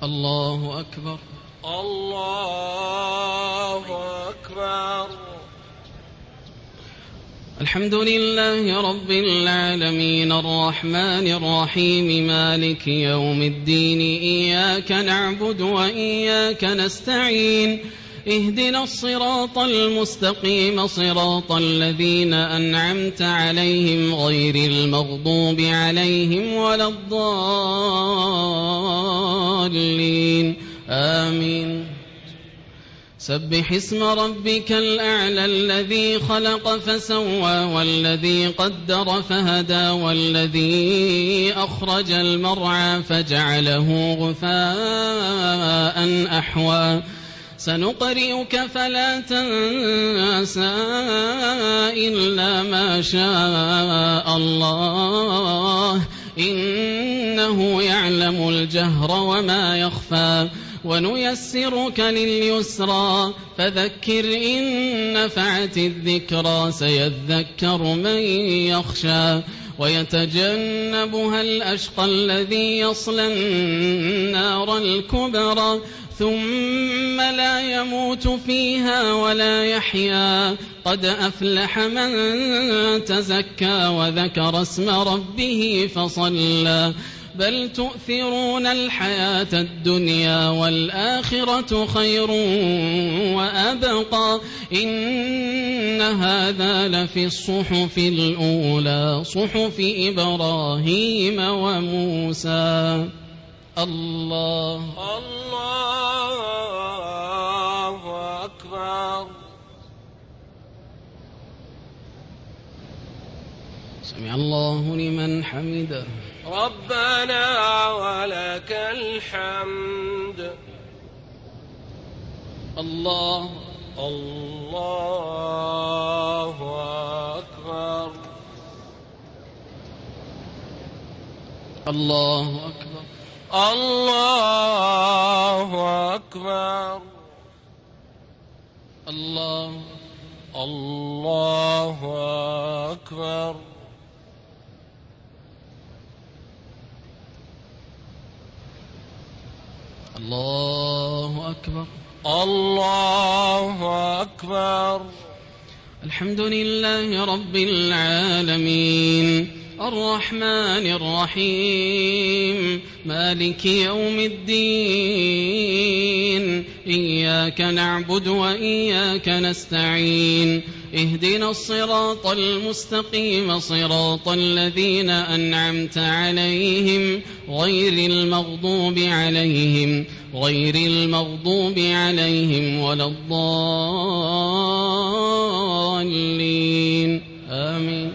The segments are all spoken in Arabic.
الله أكبر. الله أكبر. الحمد لله رب العالمين الرحمن الرحيم مالك يوم الدين إياك نعبد وإياك نستعين اهدنا الصراط المستقيم صراط الذين أنعمت عليهم غير المغضوب عليهم ولا الضالين آمين. سبح اسم ربك الأعلى الذي خلق فسوى والذي قدر فهدى والذي أخرج المرعى فجعله غثاء أحوى سنقرئك فلا تنسى إلا ما شاء الله إنه يعلم الجهر وما يخفى ونيسرك لليسرى فذكر إن نفعت الذكرى سيذكر من يخشى ويتجنبها الأشقى الذي يصلى النار الكبرى ثم لا يموت فيها ولا يحيا قد أفلح من تزكى وذكر اسم ربه فصلى بل تؤثرون الحياة الدنيا والآخرة خير وأبقى إن هذا لفي الصحف الأولى صحف إبراهيم وموسى. الله أكبر. سمع الله لمن حمده. ربنا ولك الحمد. الله أكبر. الله أكبر. الله أكبر. الله أكبر. الله أكبر. الله أكبر. الحمد لله رب العالمين الرحمن الرحيم مالك يوم الدين إياك نعبد وإياك نستعين اهدنا الصراط المستقيم صراط الذين أنعمت عليهم غير المغضوب عليهم ولا الضالين آمين.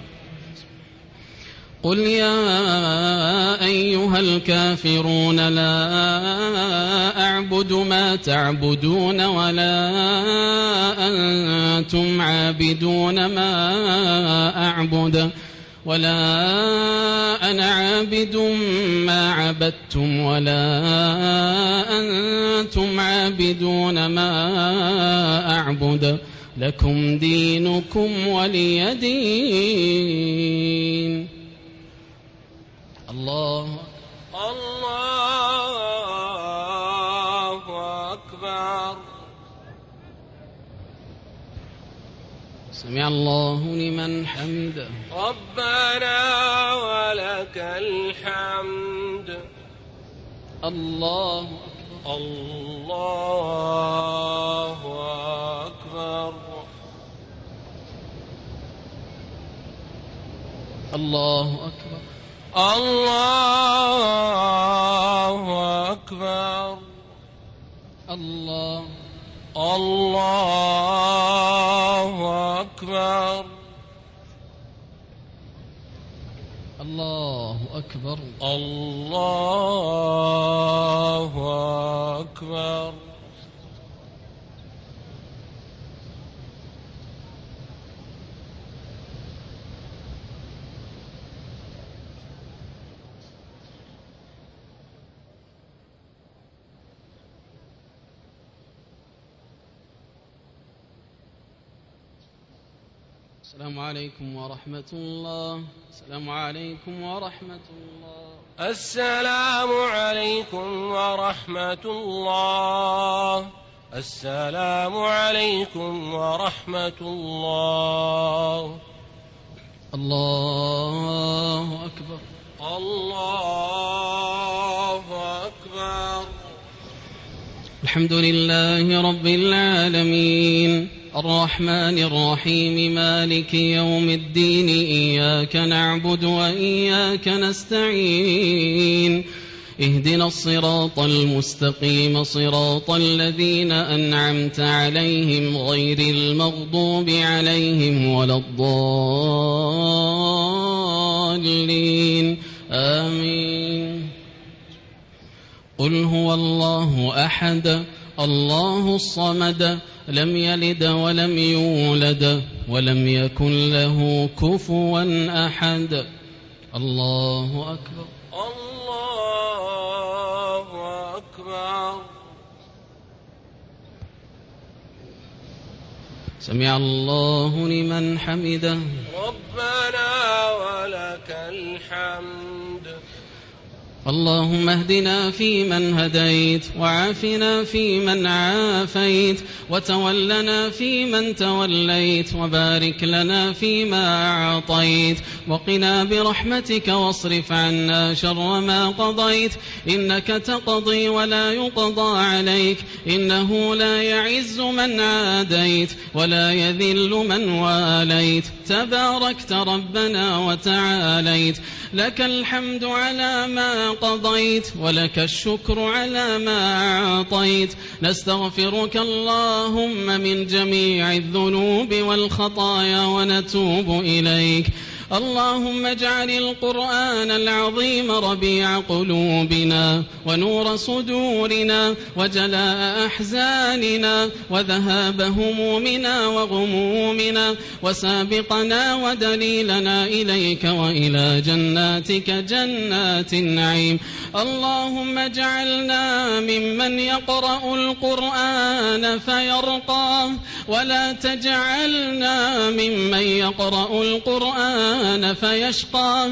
قل يا أيها الكافرون لا أعبد ما تعبدون ولا أنتم عابدون ما أعبد ولا أنا عابد ما عبدتم ولا أنتم عابدون ما أعبد لكم دينكم ولي دين. الله أكبر. سمع الله لمن حمده. ربنا ولك الحمد. الله أكبر. الله أكبر. الله أكبر. الله أكبر. الله أكبر. الله أكبر. الله أكبر. السلام عليكم ورحمة الله. السلام عليكم ورحمة الله. السلام عليكم ورحمة الله. السلام عليكم ورحمة الله. الله أكبر. الله أكبر. الحمد لله رب العالمين الرحمن الرحيم مالك يوم الدين إياك نعبد وإياك نستعين اهدنا الصراط المستقيم صراط الذين أنعمت عليهم غير المغضوب عليهم ولا الضالين آمين. قل هو الله أحد الله الصمد لم يلد ولم يولد ولم يكن له كفوا أحد. الله أكبر. الله أكبر. سمع الله لمن حمده. ربنا ولك الحمد. اللهم اهدنا فيمن هديت وعافنا فيمن عافيت وتولنا فيمن توليت وبارك لنا فيما أعطيت وقنا برحمتك واصرف عنا شر ما قضيت إنك تقضي ولا يقضى عليك إنه لا يعز من عاديت ولا يذل من واليت تباركت ربنا وتعاليت لك الحمد على ما قضيت ولك الشكر على ما أعطيت نستغفرك اللهم من جميع الذنوب والخطايا ونتوب إليك. اللهم اجعل القرآن العظيم ربيع قلوبنا ونور صدورنا وجلاء أحزاننا وذهاب همومنا وغمومنا وسابقنا ودليلنا إليك وإلى جناتك جنات النعيم. اللهم اجعلنا ممن يقرأ القرآن فيرقى ولا تجعلنا ممن يقرأ القرآن فيشقى.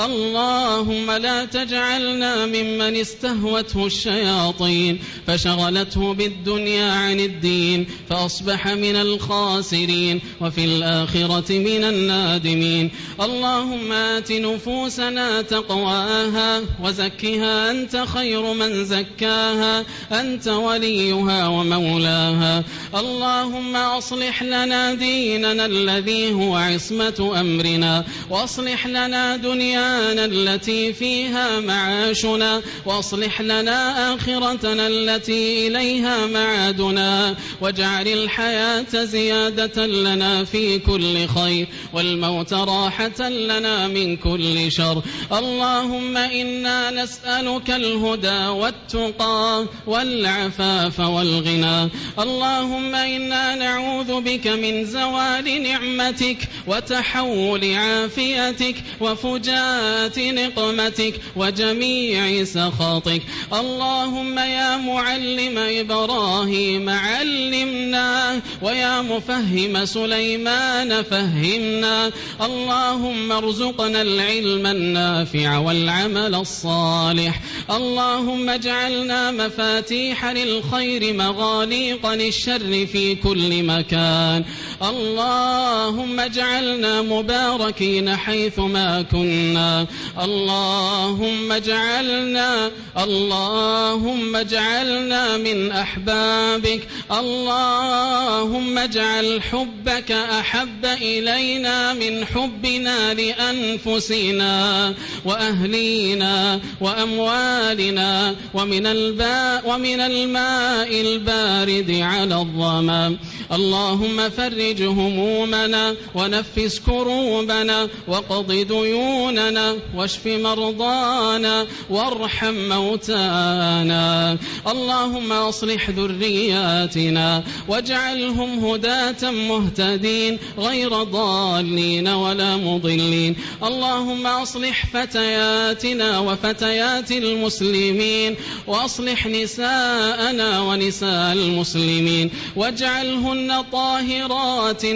اللهم لا تجعلنا ممن استهوته الشياطين فشغلته بالدنيا عن الدين فأصبح من الخاسرين وفي الآخرة من النادمين. اللهم آت نفوسنا تقواها وزكها أنت خير من زكاها أنت وليها ومولاها. اللهم أصلح لنا ديننا الذي هو عصمة أمرنا وأصلح لنا دنيانا التي فيها معاشنا وأصلح لنا آخرتنا التي إليها معادنا واجعل الحياة زيادة لنا في كل خير والموت راحة لنا من كل شر. اللهم إنا نسألك الهدى والتقى والعفاف والغنى. اللهم إنا نعوذ بك من زوال نعمتك وتحول عافيتك وفجاءة نقمتك وجميع سخطك. اللهم يا معلم إبراهيم علمنا ويا مفهم سليمان فهمنا. اللهم ارزقنا العلم النافع والعمل الصالح. اللهم اجعلنا مفاتيح للخير مغاليق للشر في كل مكان. اللهم اجعلنا مباركين حيثما كنا. اللهم اجعلنا من أحبابك. اللهم اجعل حبك أحب إلينا من حبنا لأنفسنا وأهلينا وأموالنا ومن الماء البارد على الظما. اللهم فرج همومنا ونفس كروبنا حوائجنا واقض ديوننا واشف مرضانا وارحم موتانا. اللهم أصلح ذرياتنا واجعلهم هداة مهتدين غير ضالين ولا مضلين. اللهم أصلح فتياتنا وفتيات المسلمين وأصلح نساءنا ونساء المسلمين واجعلهن طاهرات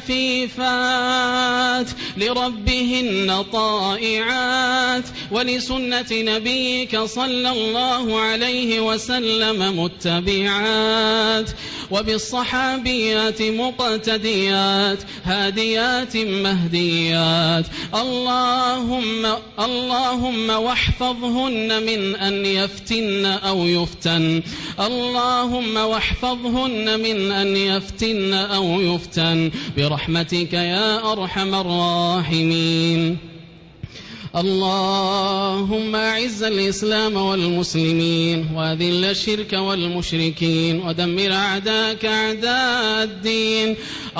عفيفات لربهن طائعات ولسنة نبيك صلى الله عليه وسلم متبعات وبالصحابيات مقتديات هاديات مهديات. اللهم واحفظهن من أن يفتن أو يفتن. اللهم واحفظهن من أن يفتن أو يفتن برحمتك يا أرحم الراحمين. اللهم أعز الإسلام والمسلمين وأذل الشرك والمشركين ودمر أعداءك أعداء الدين.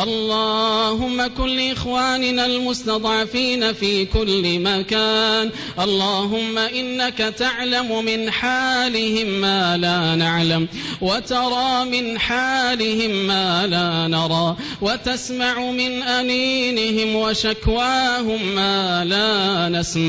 اللهم كن لإخواننا المستضعفين في كل مكان. اللهم إنك تعلم من حالهم ما لا نعلم وترى من حالهم ما لا نرى وتسمع من أنينهم وشكواهم ما لا نسمع.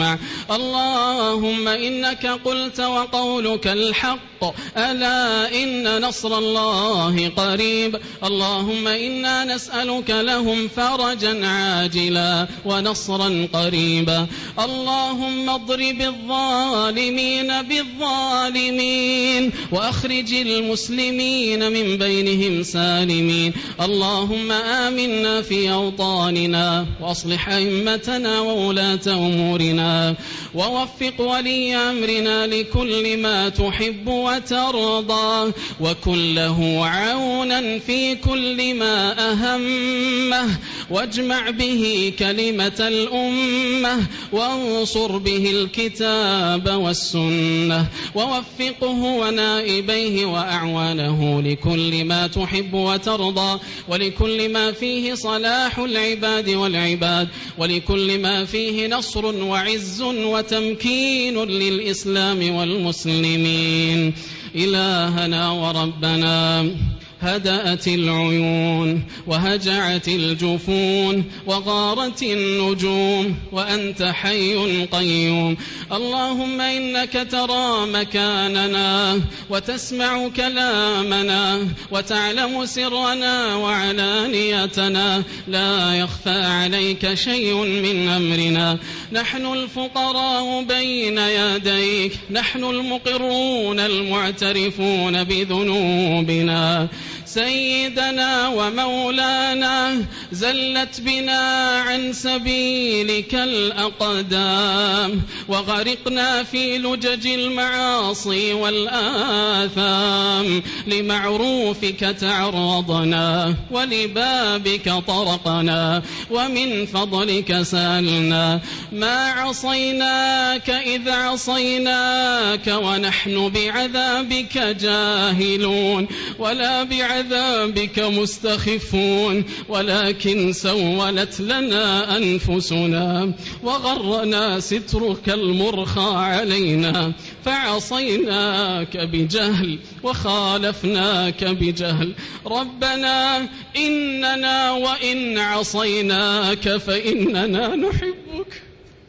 اللهم إنك قلت وقولك الحق ألا إن نصر الله قريب. اللهم إنا نسألك لهم فرجا عاجلا ونصرا قريبا. اللهم اضرب الظالمين بالظالمين وأخرج المسلمين من بينهم سالمين. اللهم آمنا في أوطاننا وأصلح أئمتنا وولاة أمورنا ووفق ولي أمرنا لكل ما تحب وترضى وكن له عونا في كل ما أهمه واجمع به كلمة الأمة وانصر به الكتاب والسنة ووفقه ونائبيه وأعوانه لكل ما تحب وترضى ولكل ما فيه صلاح العباد والعباد ولكل ما فيه نصر وعز وتمكين للإسلام والمسلمين. إلهنا وربنا هدأت العيون وهجعت الجفون وغارت النجوم وأنت حي قيوم. اللهم إنك ترى مكاننا وتسمع كلامنا وتعلم سرنا وعلانيتنا لا يخفى عليك شيء من أمرنا. نحن الفقراء بين يديك نحن المقرون المعترفون بذنوبنا. سيدنا ومولانا زلت بنا عن سبيلك الأقدام وغرقنا في لجج المعاصي والآثام. لمعروفك تعرضنا ولبابك طرقنا ومن فضلك سألنا. ما عصيناك إذ عصيناك ونحن بعذابك جاهلون ولا بعذابك مستخفون ولكن سولت لنا أنفسنا وغرنا سترك المرخى علينا فعصيناك بجهل وخالفناك بجهل. ربنا إننا وإن عصيناك فإننا نحبك.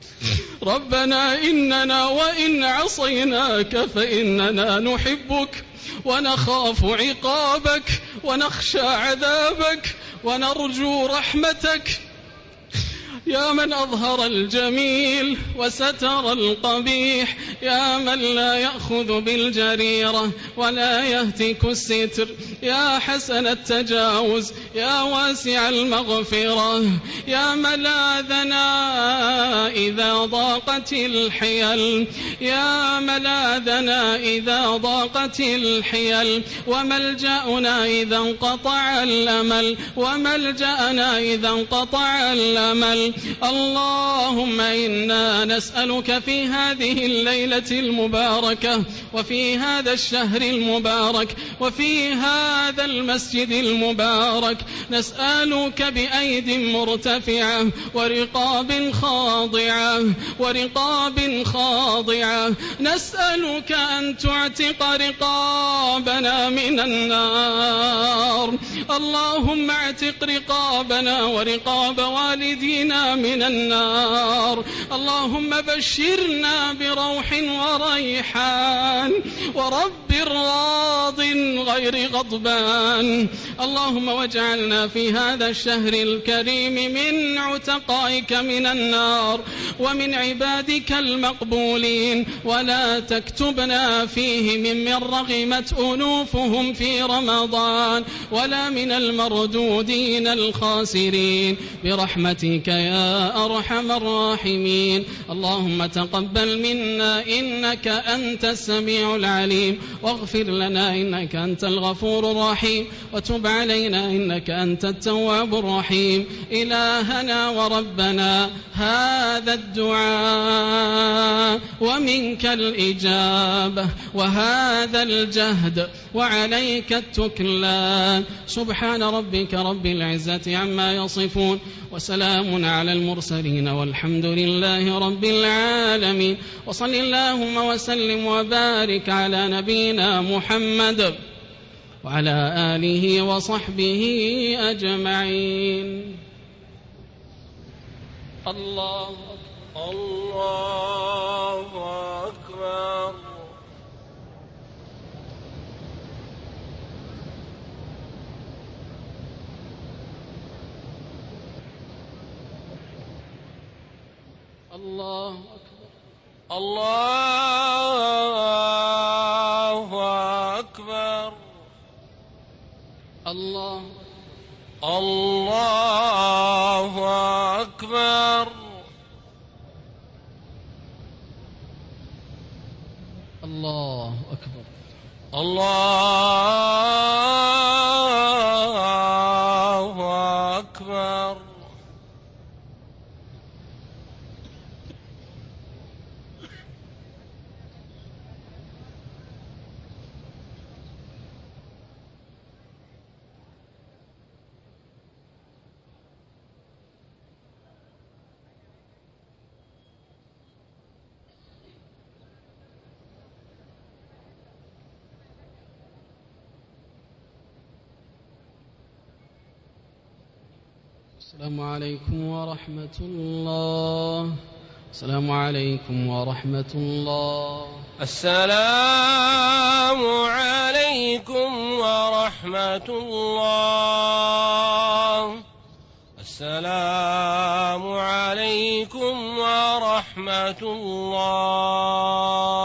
ربنا إننا وإن عصيناك فإننا نحبك ونخاف عقابك ونخشى عذابك ونرجو رحمتك. يا من أظهر الجميل وستر القبيح يا من لا يأخذ بالجريرة ولا يهتك الستر يا حسن التجاوز يا واسع المغفرة يا ملاذنا إذا ضاقت الحيل يا ملاذنا إذا ضاقت الحيل وملجأنا إذا انقطع الأمل وملجأنا إذا انقطع الأمل اللهم إنا نسألك في هذه الليلة المباركة وفي هذا الشهر المبارك وفي هذا المسجد المبارك، نسألك بأيد مرتفعة ورقاب خاضعة نسألك أن تعتق رقابنا من النار. اللهم اعتق رقابنا ورقاب والدينا من النار. اللهم بشرنا بروح وريحان ورب راض غير غضبان. اللهم واجعلنا في هذا الشهر الكريم من عتقائك من النار ومن عبادك المقبولين، ولا تكتبنا فيه ممن رغمت أنوفهم في رمضان ولا من المردودين الخاسرين برحمتك يا أرحم الراحمين. اللهم تقبل منا إنك أنت السميع العليم، واغفر لنا إنك أنت الغفور الرحيم، وتب علينا إنك أنت التواب الرحيم. إلهنا وربنا هذا الدعاء ومنك الإجابة وهذا الجهد وعليك التكلان. سبحان ربك رب العزة عما يصفون، وسلام على المرسلين، والحمد لله رب العالمين. وصل اللهم وسلم وبارك على نبينا محمد وعلى آله وصحبه أجمعين. الله أكبر. الله أكبر. الله أكبر. الله أكبر. الله أكبر. الله أكبر. السلام عليكم ورحمة الله. السلام عليكم ورحمة الله. السلام عليكم ورحمة الله. السلام عليكم ورحمة الله.